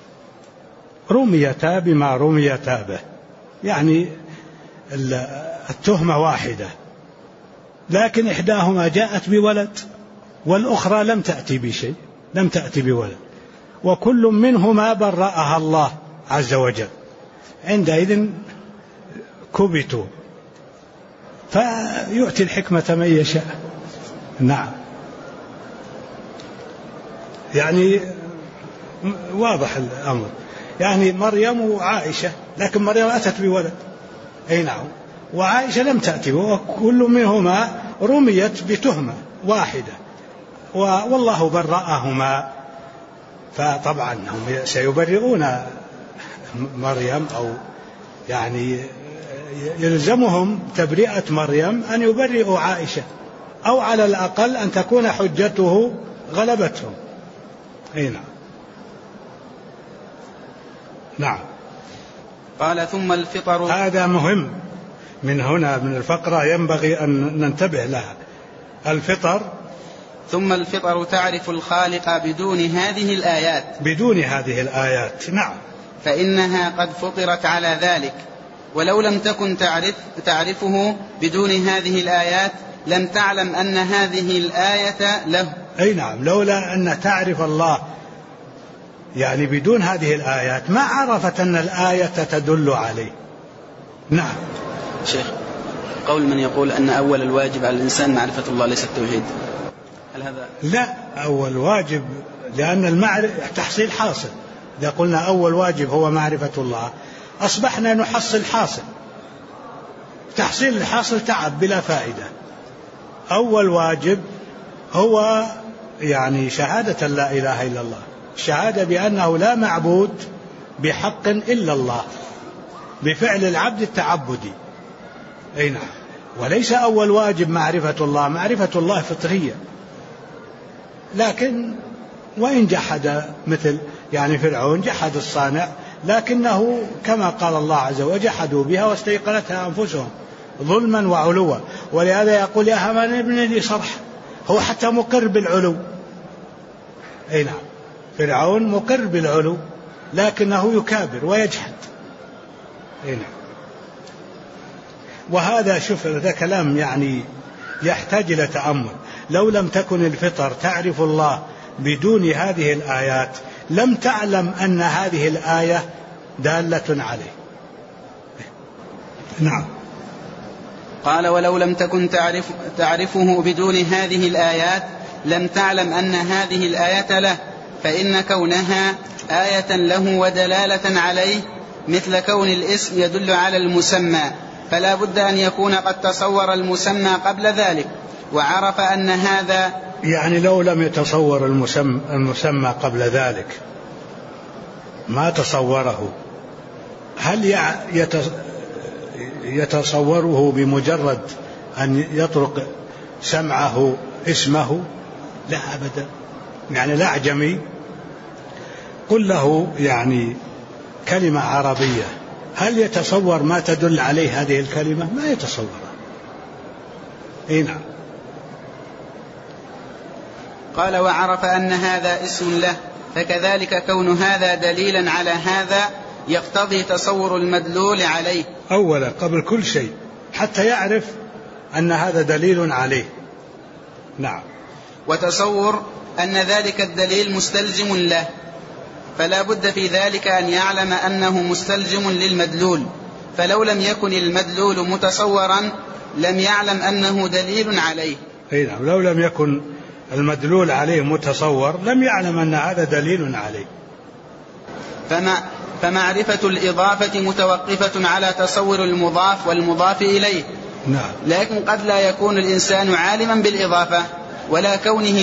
رميتا بما رميتا به، يعني التهمة واحدة، لكن إحداهما جاءت بولد والأخرى لم تأتي بشيء، لم تأتي بولد، وكل منهما برأها الله عز وجل. عندئذ كبتوا، فيؤتي الحكمة من يشاء. نعم، يعني واضح الأمر، يعني مريم وعائشة، لكن مريم أتت بولد، أي نعم، وعائشة لم تأتي، وكل منهما رميت بتهمة واحدة والله برأهما. فطبعا هم سيبرئون مريم، أو يعني يلزمهم تبرئة مريم أن يبرئوا عائشة، أو على الأقل أن تكون حجته غلبتهم. أي نعم. نعم. قال ثم الفطر، هذا مهم، من هنا من الفقرة ينبغي أن ننتبه لها. الفطر، ثم الفطر تعرف الخالق بدون هذه الآيات، بدون هذه الآيات. نعم، فإنها قد فطرت على ذلك، ولو لم تكن تعرفه بدون هذه الآيات لم تعلم أن هذه الآية له. أي نعم، لولا أن تعرف الله يعني بدون هذه الآيات ما عرفت أن الآية تدل عليه. نعم. شيخ، قول من يقول أن أول الواجب على الإنسان معرفة الله ليس التوحيد، هل هذا؟ لا، أول واجب، لأن المعرفة تحصيل حاصل. إذا قلنا أول واجب هو معرفة الله أصبحنا نحصل حاصل، تحصيل الحاصل تعب بلا فائدة. أول واجب هو يعني شهادة لا إله إلا الله، الشهادة بأنه لا معبود بحق إلا الله بفعل العبد التعبدي. أي نعم. وليس أول واجب معرفة الله، معرفة الله فطرية، لكن وإن جحد مثل يعني فرعون جحد الصانع، لكنه كما قال الله عز وجل جحدوا بها واستيقنتها أنفسهم ظلما وعلوا. ولهذا يقول يا هامان ابن لي صرح، هو حتى مقر بالعلو. أي نعم، فرعون مقر بالعلو لكنه يكابر ويجحد. أي نعم. وهذا شوف هذا كلام يعني يحتاج إلى تأمل. لو لم تكن الفطر تعرف الله بدون هذه الآيات لم تعلم أن هذه الآية دالة عليه. نعم. قال ولو لم تكن تعرفه بدون هذه الآيات لم تعلم أن هذه الآية له، فإن كونها آية له ودلالة عليه مثل كون الاسم يدل على المسمى، فلا بد أن يكون قد تصور المسمى قبل ذلك وعرف أن هذا، يعني لو لم يتصور المسمى قبل ذلك ما تصوره، هل يتصوره بمجرد أن يطرق سمعه اسمه؟ لا أبدا. يعني الأعجمي قل له يعني كلمة عربية، هل يتصور ما تدل عليه هذه الكلمة؟ ما يتصورها. نعم. قال وعرف أن هذا اسم له، فكذلك كون هذا دليلا على هذا يقتضي تصور المدلول عليه أولا قبل كل شيء، حتى يعرف أن هذا دليل عليه. نعم. وتصور أن ذلك الدليل مستلزم له، فلا بد في ذلك أن يعلم أنه مستلزم للمدلول، فلو لم يكن المدلول متصورا لم يعلم أنه دليل عليه. نعم. لو لم يكن المدلول عليه متصور لم يعلم أن هذا دليل عليه. فمعرفة الإضافة متوقفة على تصور المضاف والمضاف إليه. نعم. لكن قد لا يكون الإنسان عالما بالإضافة ولا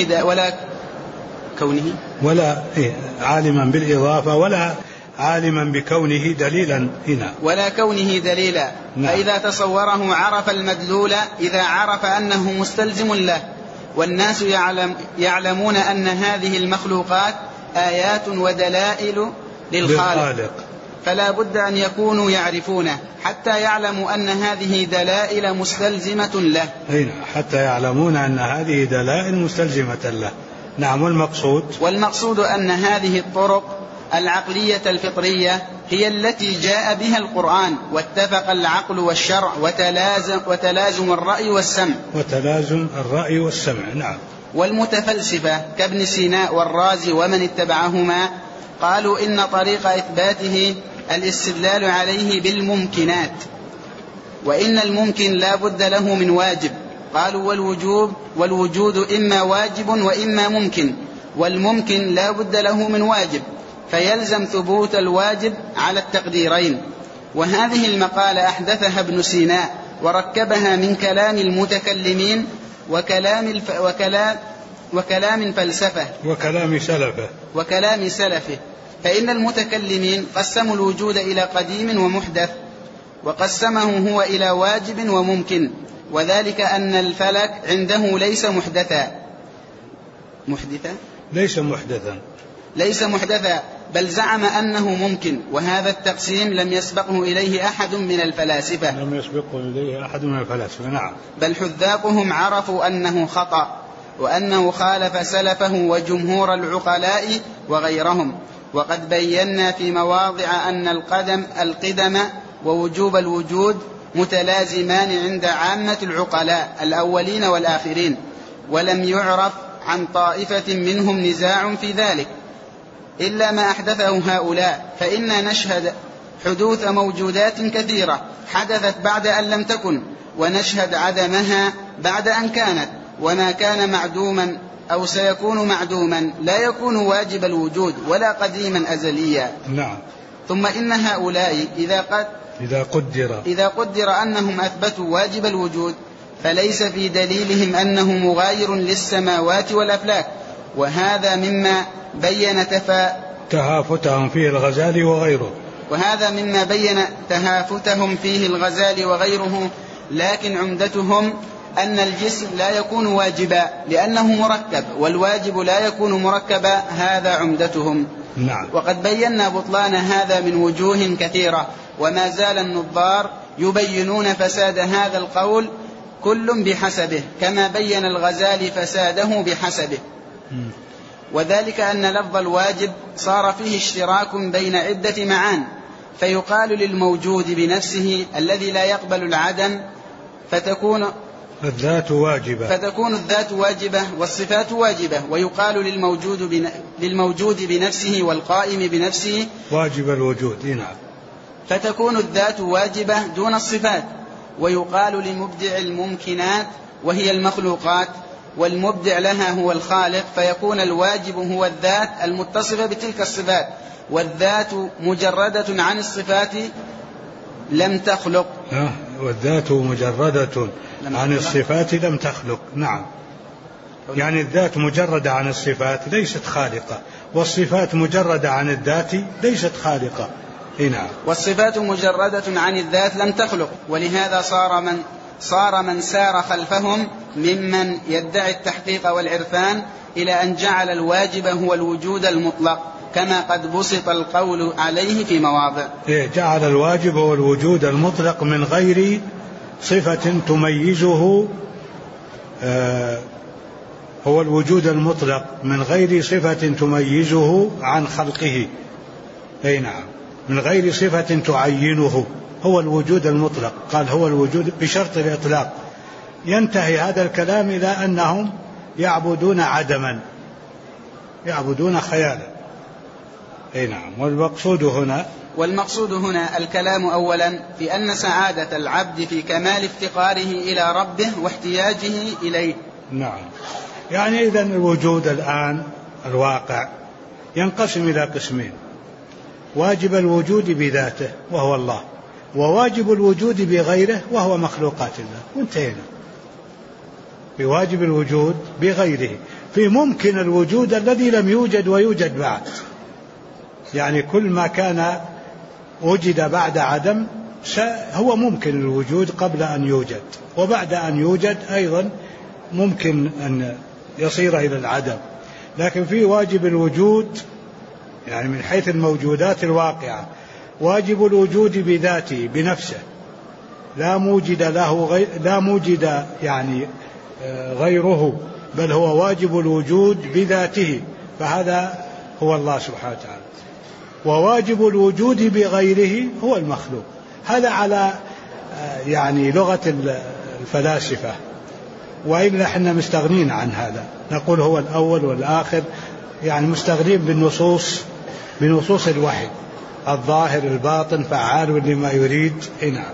عالما بالإضافة ولا عالما بكونه دليلا هنا ولا كونه دليلا. نعم. فإذا تصوره عرف المدلول إذا عرف أنه مستلزم له. والناس يعلمون أن هذه المخلوقات آيات ودلائل للخالق، فلا بد أن يكونوا يعرفونه حتى يعلموا أن هذه دلائل مستلزمة له. حتى يعلمون أن هذه دلائل مستلزمة له. نعم. والمقصود أن هذه الطرق العقلية الفطرية هي التي جاء بها القرآن، واتفق العقل والشرع وتلازم الرأي والسمع. نعم. والمتفلسفة كابن سينا والرازي ومن اتبعهما قالوا إن طريق إثباته الاستدلال عليه بالممكنات، وإن الممكن لا بد له من واجب. قالوا والوجود إما واجب وإما ممكن، والممكن لا بد له من واجب، فيلزم ثبوت الواجب على التقديرين. وهذه المقالة أحدثها ابن سينا وركبها من كلام المتكلمين وكلام فلسفة وكلام سلفه. فإن المتكلمين قسموا الوجود إلى قديم ومحدث، وقسمه هو إلى واجب وممكن، وذلك أن الفلك عنده ليس محدثا بل زعم أنه ممكن، وهذا التقسيم لم يسبقه إليه أحد من الفلاسفة. نعم. بل حذاقهم عرفوا أنه خطأ، وأنه خالف سلفه وجمهور العقلاء وغيرهم. وقد بينا في مواضع أن القدم ووجوب الوجود متلازمان عند عامة العقلاء الأولين والآخرين، ولم يعرف عن طائفة منهم نزاع في ذلك إلا ما أحدثه هؤلاء. فإنا نشهد حدوث موجودات كثيرة حدثت بعد أن لم تكن، ونشهد عدمها بعد أن كانت، وما كان معدوما أو سيكون معدوما لا يكون واجب الوجود ولا قديما أزليا. نعم. ثم إن هؤلاء إذا قدر أنهم أثبتوا واجب الوجود فليس في دليلهم أنه مغاير للسماوات والأفلاك، وهذا مما بين تهافتهم فيه الغزالي وغيره. لكن عمدتهم أن الجسم لا يكون واجبا لأنه مركب، والواجب لا يكون مركبا، هذا عمدتهم. نعم. وقد بينا بطلان هذا من وجوه كثيرة، وما زال النظار يبينون فساد هذا القول كل بحسبه، كما بين الغزالي فساده بحسبه. وذلك أن لفظ الواجب صار فيه اشتراك بين عدة معان، فيقال للموجود بنفسه الذي لا يقبل العدم فتكون الذات واجبة والصفات واجبة، ويقال للموجود بنفسه والقائم بنفسه واجب الوجود. نعم. فتكون الذات واجبة دون الصفات. ويقال لمبدع الممكنات وهي المخلوقات والمبدع لها هو الخالق، فيكون الواجب هو الذات المتصفة بتلك الصفات، والذات مجردة عن الصفات لم تخلق. والذات مجردة عن الصفات لم تخلق. نعم، يعني الذات مجردة عن الصفات ليست خالقة، والصفات مجردة عن الذات ليست خالقة. نعم. والصفات مجردة عن الذات لم تخلق، ولهذا صار من سار خلفهم ممن يدعي التحقيق والعرفان إلى أن جعل الواجب هو الوجود المطلق، كما قد بسط القول عليه في مواضع. جعل الواجب هو الوجود المطلق من غير صفة تميزه، هو الوجود المطلق من غير صفة تميزه عن خلقه. أي نعم، من غير صفة تعينه، هو الوجود المطلق. قال هو الوجود بشرط الإطلاق. ينتهي هذا الكلام إلى أنهم يعبدون عدما، يعبدون خيالا. أي نعم. والمقصود هنا الكلام أولا في أن سعادة العبد في كمال افتقاره إلى ربه واحتياجه إليه. نعم، يعني إذن الوجود الآن الواقع ينقسم إلى قسمين: واجب الوجود بذاته وهو الله، وواجب الوجود بغيره وهو مخلوقات الله. وانتهينا. بواجب الوجود بغيره، في ممكن الوجود الذي لم يوجد ويوجد بعد، يعني كل ما كان وجد بعد عدم هو ممكن الوجود قبل أن يوجد، وبعد أن يوجد أيضا ممكن أن يصير إلى العدم. لكن في واجب الوجود، يعني من حيث الموجودات الواقعة، واجب الوجود بذاته بنفسه، لا موجد له لا موجد يعني غيره، بل هو واجب الوجود بذاته، فهذا هو الله سبحانه وتعالى. وواجب الوجود بغيره هو المخلوق. هذا على يعني لغة الفلاسفة، وإلا احنا مستغنين عن هذا، نقول هو الأول والآخر، يعني مستغنين بنصوص الوحي، الظاهر الباطن فعال لما يريد. نعم.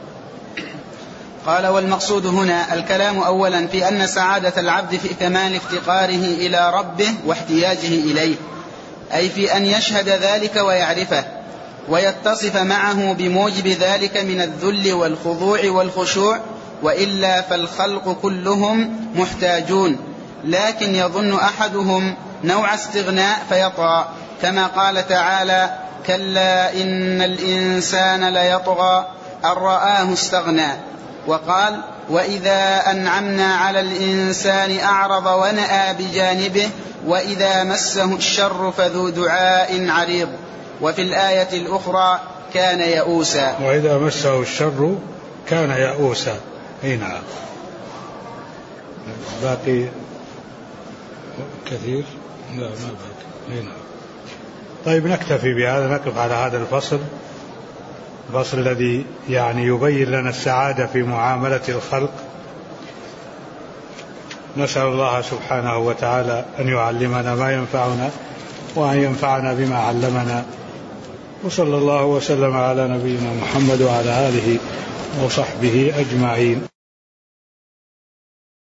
قال والمقصود هنا الكلام أولا في أن سعادة العبد في كمال افتقاره إلى ربه واحتياجه إليه، أي في أن يشهد ذلك ويعرفه ويتصف معه بموجب ذلك من الذل والخضوع والخشوع، وإلا فالخلق كلهم محتاجون، لكن يظن أحدهم نوع استغناء فيطغى، كما قال تعالى: كلا إن الإنسان ليطغى أن رآه استغنى. وقال: وإذا أنعمنا على الإنسان أعرض ونأى بجانبه وإذا مسه الشر فذو دعاء عريض. وفي الآية الأخرى: كان يئوسا. وإذا مسه الشر كان يئوسا. نعم. باقي كثير؟ لا ما باقي. نعم. طيب نكتفي بهذا، نقف على هذا الفصل الذي يعني يبين لنا السعادة في معاملة الخلق. نسأل الله سبحانه وتعالى أن يعلمنا ما ينفعنا وأن ينفعنا بما علمنا، وصلى الله وسلم على نبينا محمد وعلى آله وصحبه أجمعين.